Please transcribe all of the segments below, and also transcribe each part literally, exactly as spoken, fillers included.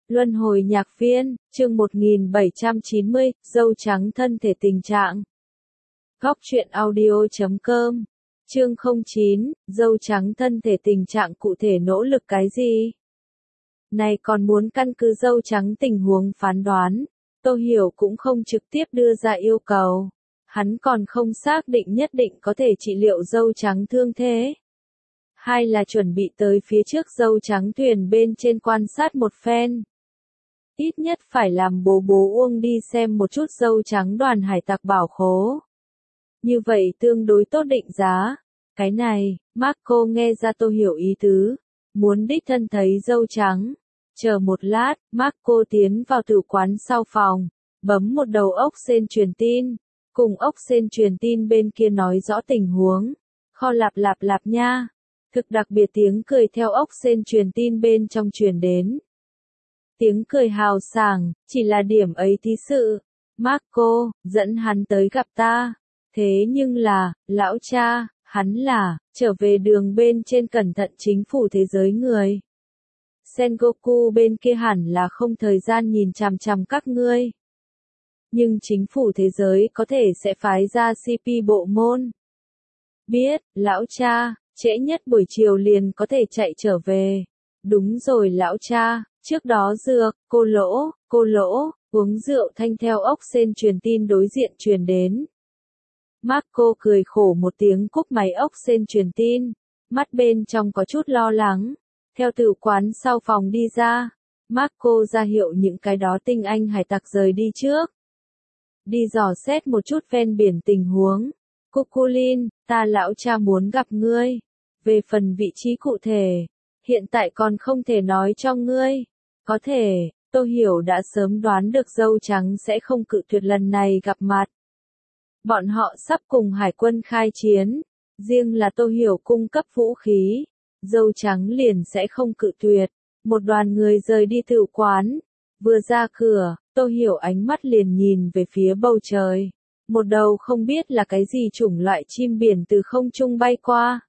Luân hồi nhạc viên, chương một nghìn bảy trăm chín mươi, dâu trắng thân thể tình trạng. Góc truyện audio chấm com, chương không chín, dâu trắng thân thể tình trạng cụ thể nỗ lực cái gì? Này còn muốn căn cứ dâu trắng tình huống phán đoán, Tô Hiểu cũng không trực tiếp đưa ra yêu cầu. Hắn còn không xác định nhất định có thể trị liệu dâu trắng thương thế. Hai là chuẩn bị tới phía trước dâu trắng thuyền bên trên quan sát một phen. Ít nhất phải làm bố bố Uông đi xem một chút dâu trắng đoàn hải tặc bảo khố. Như vậy tương đối tốt định giá. Cái này, Marco nghe ra Tô Hiểu ý tứ. Muốn đích thân thấy dâu trắng. Chờ một lát, Marco tiến vào tử quán sau phòng. Bấm một đầu ốc sên truyền tin. Cùng ốc sên truyền tin bên kia nói rõ tình huống. Kho lạp lạp lạp nha. Thực đặc biệt tiếng cười theo ốc sên truyền tin bên trong truyền đến. Tiếng cười hào sảng, chỉ là điểm ấy tí sự. Marco, dẫn hắn tới gặp ta. Thế nhưng là, lão cha, hắn là, trở về đường bên trên cẩn thận chính phủ thế giới người. Sengoku bên kia hẳn là không thời gian nhìn chằm chằm các ngươi. Nhưng chính phủ thế giới có thể sẽ phái ra xê pê bộ môn. Biết, lão cha, trễ nhất buổi chiều liền có thể chạy trở về. Đúng rồi lão cha. Trước đó dược, cô lỗ, cô lỗ, uống rượu thanh theo ốc sên truyền tin đối diện truyền đến. Marco cười khổ một tiếng cúp máy ốc sên truyền tin, mắt bên trong có chút lo lắng. Theo tử quán sau phòng đi ra, Marco ra hiệu những cái đó tinh anh hải tặc rời đi trước. Đi dò xét một chút ven biển tình huống. Cuculin, ta lão cha muốn gặp ngươi. Về phần vị trí cụ thể, hiện tại còn không thể nói cho ngươi. Có thể, Tô Hiểu đã sớm đoán được dâu trắng sẽ không cự tuyệt lần này gặp mặt. Bọn họ sắp cùng hải quân khai chiến, riêng là Tô Hiểu cung cấp vũ khí, dâu trắng liền sẽ không cự tuyệt. Một đoàn người rời đi tử quán, vừa ra cửa, Tô Hiểu ánh mắt liền nhìn về phía bầu trời. Một đầu không biết là cái gì chủng loại chim biển từ không trung bay qua.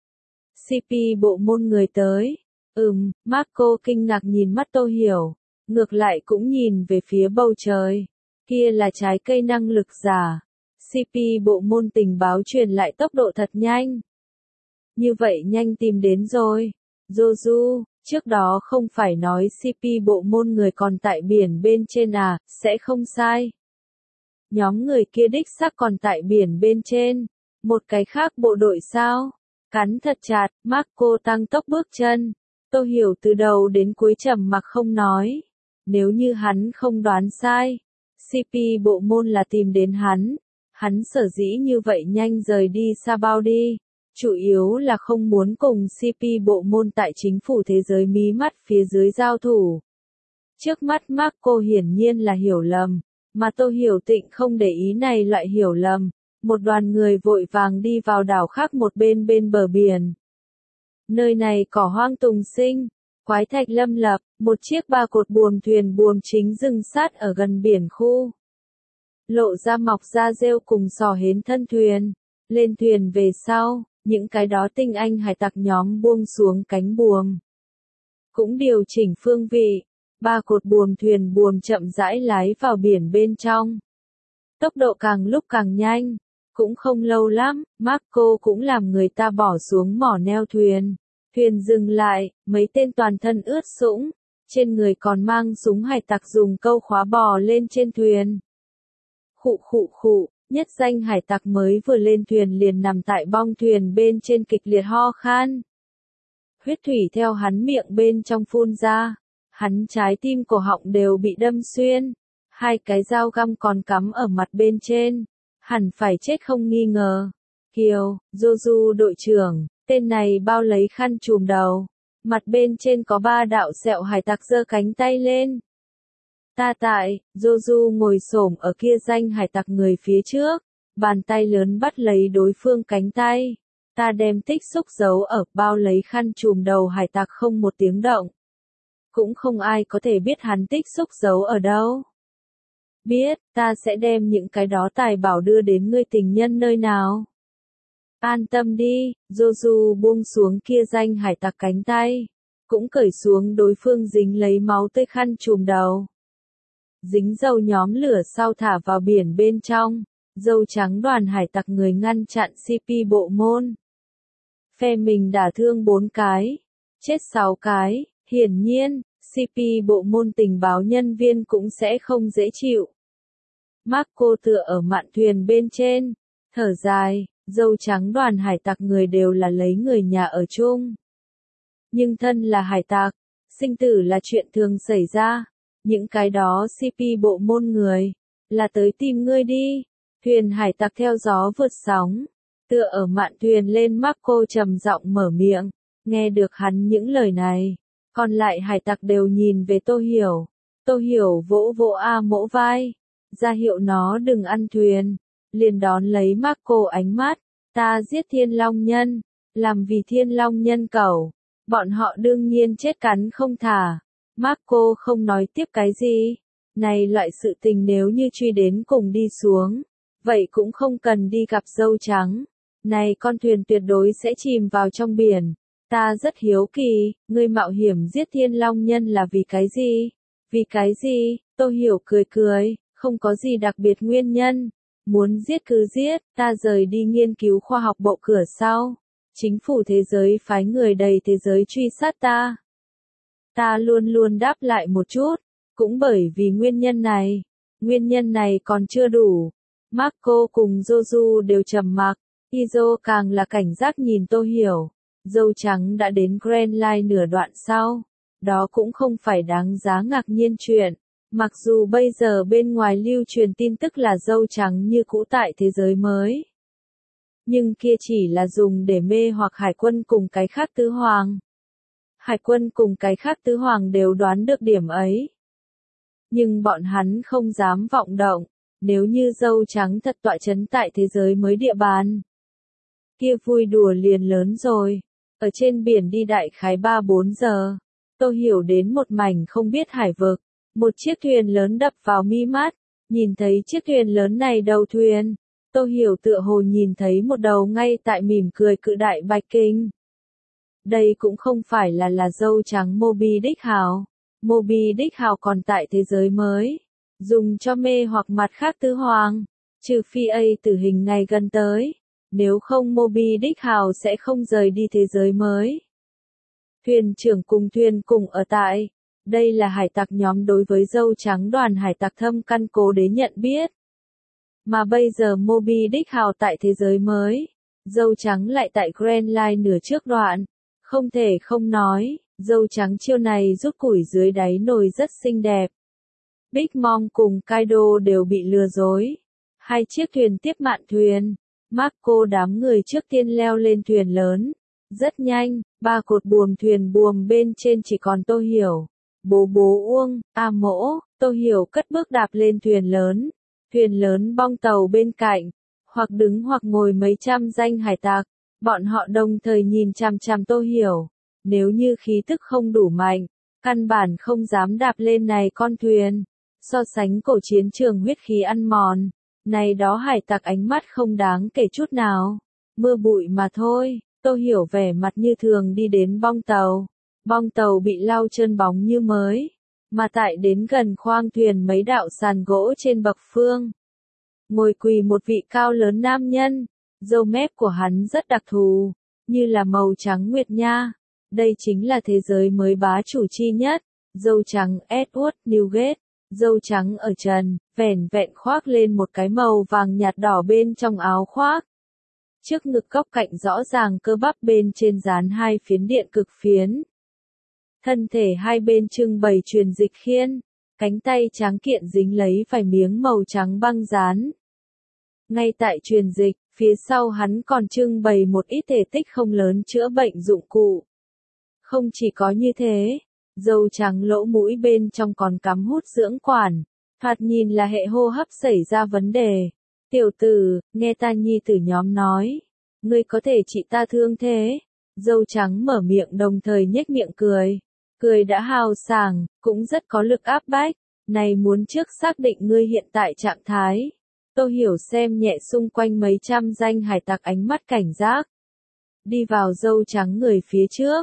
xê pê bộ môn người tới. Ừm, Marco kinh ngạc nhìn mắt Tô Hiểu, ngược lại cũng nhìn về phía bầu trời. Kia là trái cây năng lực giả. xê pê bộ môn tình báo truyền lại tốc độ thật nhanh. Như vậy nhanh tìm đến rồi. Joju, trước đó không phải nói xê pê bộ môn người còn tại biển bên trên à, sẽ không sai. Nhóm người kia đích xác còn tại biển bên trên. Một cái khác bộ đội sao? Cắn thật chặt, Marco tăng tốc bước chân. Tô Hiểu từ đầu đến cuối trầm mặc không nói. Nếu như hắn không đoán sai, xê pê bộ môn là tìm đến hắn. Hắn sở dĩ như vậy nhanh rời đi xa bao đi. Chủ yếu là không muốn cùng xê pê bộ môn tại chính phủ thế giới mí mắt phía dưới giao thủ. Trước mắt Marco hiển nhiên là hiểu lầm, mà Tô Hiểu tịnh không để ý này loại hiểu lầm. Một đoàn người vội vàng đi vào đảo khác một bên bên bờ biển. Nơi này cỏ hoang tùng sinh, quái thạch lâm lập, một chiếc ba cột buồm thuyền buồm chính dừng sát ở gần biển khu. Lộ ra mọc ra rêu cùng sò hến thân thuyền. Lên thuyền về sau, những cái đó tinh anh hải tặc nhóm buông xuống cánh buồm. Cũng điều chỉnh phương vị, ba cột buồm thuyền buồm chậm rãi lái vào biển bên trong. Tốc độ càng lúc càng nhanh. Cũng không lâu lắm, Marco cũng làm người ta bỏ xuống mỏ neo thuyền. Thuyền dừng lại, mấy tên toàn thân ướt sũng, trên người còn mang súng hải tặc dùng câu khóa bò lên trên thuyền. Khụ khụ khụ, nhất danh hải tặc mới vừa lên thuyền liền nằm tại bong thuyền bên trên kịch liệt ho khan. Huyết thủy theo hắn miệng bên trong phun ra, hắn trái tim cổ họng đều bị đâm xuyên, hai cái dao găm còn cắm ở mặt bên trên. Hẳn phải chết không nghi ngờ. Kiều, Joju đội trưởng, tên này bao lấy khăn trùm đầu. Mặt bên trên có ba đạo sẹo hải tặc giơ cánh tay lên. Ta tại, Joju ngồi xổm ở kia danh hải tặc người phía trước. Bàn tay lớn bắt lấy đối phương cánh tay. Ta đem tích xúc giấu ở bao lấy khăn trùm đầu hải tặc không một tiếng động. Cũng không ai có thể biết hắn tích xúc giấu ở đâu. Biết, ta sẽ đem những cái đó tài bảo đưa đến ngươi tình nhân nơi nào. An tâm đi, Joju buông xuống kia danh hải tặc cánh tay. cũng cởi xuống đối phương dính lấy máu tươi khăn trùm đầu. Dính dầu nhóm lửa sau thả vào biển bên trong, dâu trắng đoàn hải tặc người ngăn chặn xê pê bộ môn. Phe mình đả thương bốn cái, chết sáu cái, hiển nhiên, xê pê bộ môn tình báo nhân viên cũng sẽ không dễ chịu. Marco tựa ở mạn thuyền bên trên, thở dài, dâu trắng đoàn hải tặc người đều là lấy người nhà ở chung. Nhưng thân là hải tặc, sinh tử là chuyện thường xảy ra, những cái đó xê pê bộ môn người, là tới tìm ngươi đi. Thuyền hải tặc theo gió vượt sóng, tựa ở mạn thuyền lên Marco trầm giọng mở miệng, nghe được hắn những lời này, còn lại hải tặc đều nhìn về Tô Hiểu. Tô Hiểu vỗ vỗ A Mỗ vai, ra hiệu nó đừng ăn thuyền, liền đón lấy Marco ánh mắt, ta giết Thiên Long Nhân, làm vì Thiên Long Nhân cẩu, bọn họ đương nhiên chết cắn không thả. Marco không nói tiếp cái gì, này loại sự tình nếu như truy đến cùng đi xuống, vậy cũng không cần đi gặp dâu trắng, này con thuyền tuyệt đối sẽ chìm vào trong biển. Ta rất hiếu kỳ, ngươi mạo hiểm giết Thiên Long Nhân là vì cái gì? Vì cái gì? Tô Hiểu cười cười, không có gì đặc biệt nguyên nhân. Muốn giết cứ giết, ta rời đi nghiên cứu khoa học bộ cửa sau. Chính phủ thế giới phái người đầy thế giới truy sát ta. Ta luôn luôn đáp lại một chút, cũng bởi vì nguyên nhân này. Nguyên nhân này còn chưa đủ. Marco cùng Joju đều trầm mặc, Izo càng là cảnh giác nhìn Tô Hiểu. Dâu trắng đã đến Grand Line nửa đoạn sau, đó cũng không phải đáng giá ngạc nhiên chuyện, mặc dù bây giờ bên ngoài lưu truyền tin tức là dâu trắng như cũ tại thế giới mới. Nhưng kia chỉ là dùng để mê hoặc hải quân cùng cái khác tứ hoàng. Hải quân cùng cái khác tứ hoàng đều đoán được điểm ấy. Nhưng bọn hắn không dám vọng động, nếu như dâu trắng thật tọa chấn tại thế giới mới địa bàn. Kia vui đùa liền lớn rồi. Ở trên biển đi đại khái ba bốn giờ, Tô Hiểu đến một mảnh không biết hải vực, một chiếc thuyền lớn đập vào mi mắt, nhìn thấy chiếc thuyền lớn này đầu thuyền, Tô Hiểu tựa hồ nhìn thấy một đầu ngay tại mỉm cười cự đại bạch kinh. Đây cũng không phải là là dâu trắng Moby Dick hào, Moby Dick hào còn tại thế giới mới, dùng cho mê hoặc mặt khác tứ hoàng, trừ phi A tử hình ngày gần tới. Nếu không Moby Dick hào sẽ không rời đi thế giới mới. Thuyền trưởng cùng thuyền cùng ở tại. Đây là hải tặc nhóm đối với dâu trắng đoàn hải tặc thâm căn cố đế nhận biết. Mà bây giờ Moby Dick hào tại thế giới mới. Dâu trắng lại tại Grand Line nửa trước đoạn. Không thể không nói, dâu trắng chiêu này rút củi dưới đáy nồi rất xinh đẹp. Big Mom cùng Kaido đều bị lừa dối. Hai chiếc thuyền tiếp mạn thuyền. Marco đám người trước tiên leo lên thuyền lớn. Rất nhanh, ba cột buồm thuyền buồm bên trên chỉ còn Tô Hiểu, Bố Bố Uông, A Mỗ. Tô Hiểu cất bước đạp lên thuyền lớn. Thuyền lớn bong tàu bên cạnh, hoặc đứng hoặc ngồi mấy trăm danh hải tặc. Bọn họ đồng thời nhìn chằm chằm Tô Hiểu. Nếu như khí tức không đủ mạnh, căn bản không dám đạp lên này con thuyền. So sánh cổ chiến trường huyết khí ăn mòn. Này đó hải tặc ánh mắt không đáng kể chút nào. Mưa bụi mà thôi. Tô Hiểu vẻ mặt như thường đi đến bong tàu. Bong tàu bị lau trơn bóng như mới. Mà tại đến gần khoang thuyền mấy đạo sàn gỗ trên bậc phương. Ngồi quỳ một vị cao lớn nam nhân. Râu mép của hắn rất đặc thù. Như là màu trắng nguyệt nha. Đây chính là thế giới mới bá chủ chi nhất. Dâu trắng Edward Newgate. Dâu trắng ở trần, vẻn vẹn khoác lên một cái màu vàng nhạt đỏ bên trong áo khoác. Trước ngực góc cạnh rõ ràng cơ bắp bên trên dán hai phiến điện cực phiến. Thân thể hai bên trưng bày truyền dịch khiên, cánh tay trắng kiện dính lấy vài miếng màu trắng băng dán. Ngay tại truyền dịch, phía sau hắn còn trưng bày một ít thể tích không lớn chữa bệnh dụng cụ. Không chỉ có như thế, dâu trắng lỗ mũi bên trong còn cắm hút dưỡng quản, thoạt nhìn là hệ hô hấp xảy ra vấn đề. Tiểu tử, nghe ta nhi tử nhóm nói, ngươi có thể trị ta thương thế. Dâu trắng mở miệng đồng thời nhếch miệng cười. Cười đã hào sảng, cũng rất có lực áp bách. Này muốn trước xác định ngươi hiện tại trạng thái. Tô Hiểu xem nhẹ xung quanh mấy trăm danh hải tặc ánh mắt cảnh giác. Đi vào dâu trắng người phía trước.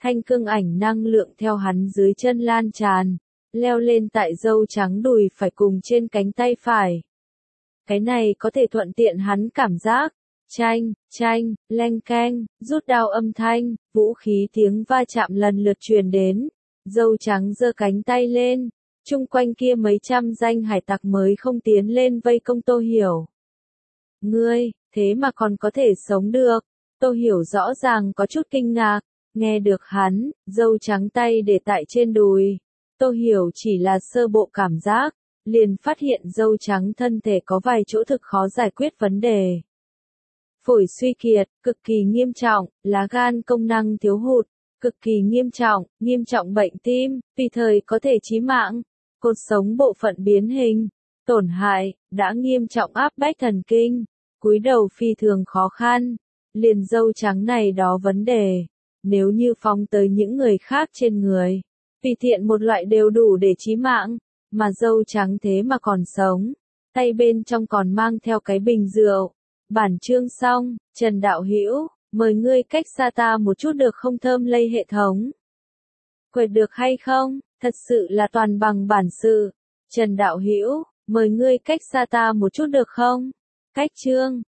thanh cương ảnh năng lượng theo hắn dưới chân lan tràn, leo lên tại râu trắng đùi phải cùng trên cánh tay phải. Cái này có thể thuận tiện hắn cảm giác. Chanh, chanh, leng keng, rút đao âm thanh, vũ khí tiếng va chạm lần lượt truyền đến. Dâu trắng giơ cánh tay lên, chung quanh kia mấy trăm danh hải tặc mới không tiến lên vây công Tô Hiểu. Ngươi, thế mà còn có thể sống được. Tô Hiểu rõ ràng có chút kinh ngạc, nghe được hắn, dâu trắng tay để tại trên đùi. Tô Hiểu chỉ là sơ bộ cảm giác, liền phát hiện dâu trắng thân thể có vài chỗ thực khó giải quyết vấn đề. Phổi suy kiệt, cực kỳ nghiêm trọng, lá gan công năng thiếu hụt, cực kỳ nghiêm trọng, nghiêm trọng bệnh tim, tùy thời có thể chí mạng, cột sống bộ phận biến hình, tổn hại, đã nghiêm trọng áp bách thần kinh, cúi đầu phi thường khó khăn, liền dâu trắng này đó vấn đề, nếu như phóng tới những người khác trên người, tùy tiện một loại đều đủ để chí mạng, mà dâu trắng thế mà còn sống, tay bên trong còn mang theo cái bình rượu. Bản chương xong, Trần Đạo Hữu, mời ngươi cách xa ta một chút được không thơm lây hệ thống. Quệt được hay không, thật sự là toàn bằng bản sự. Trần Đạo Hữu, mời ngươi cách xa ta một chút được không? Cách chương.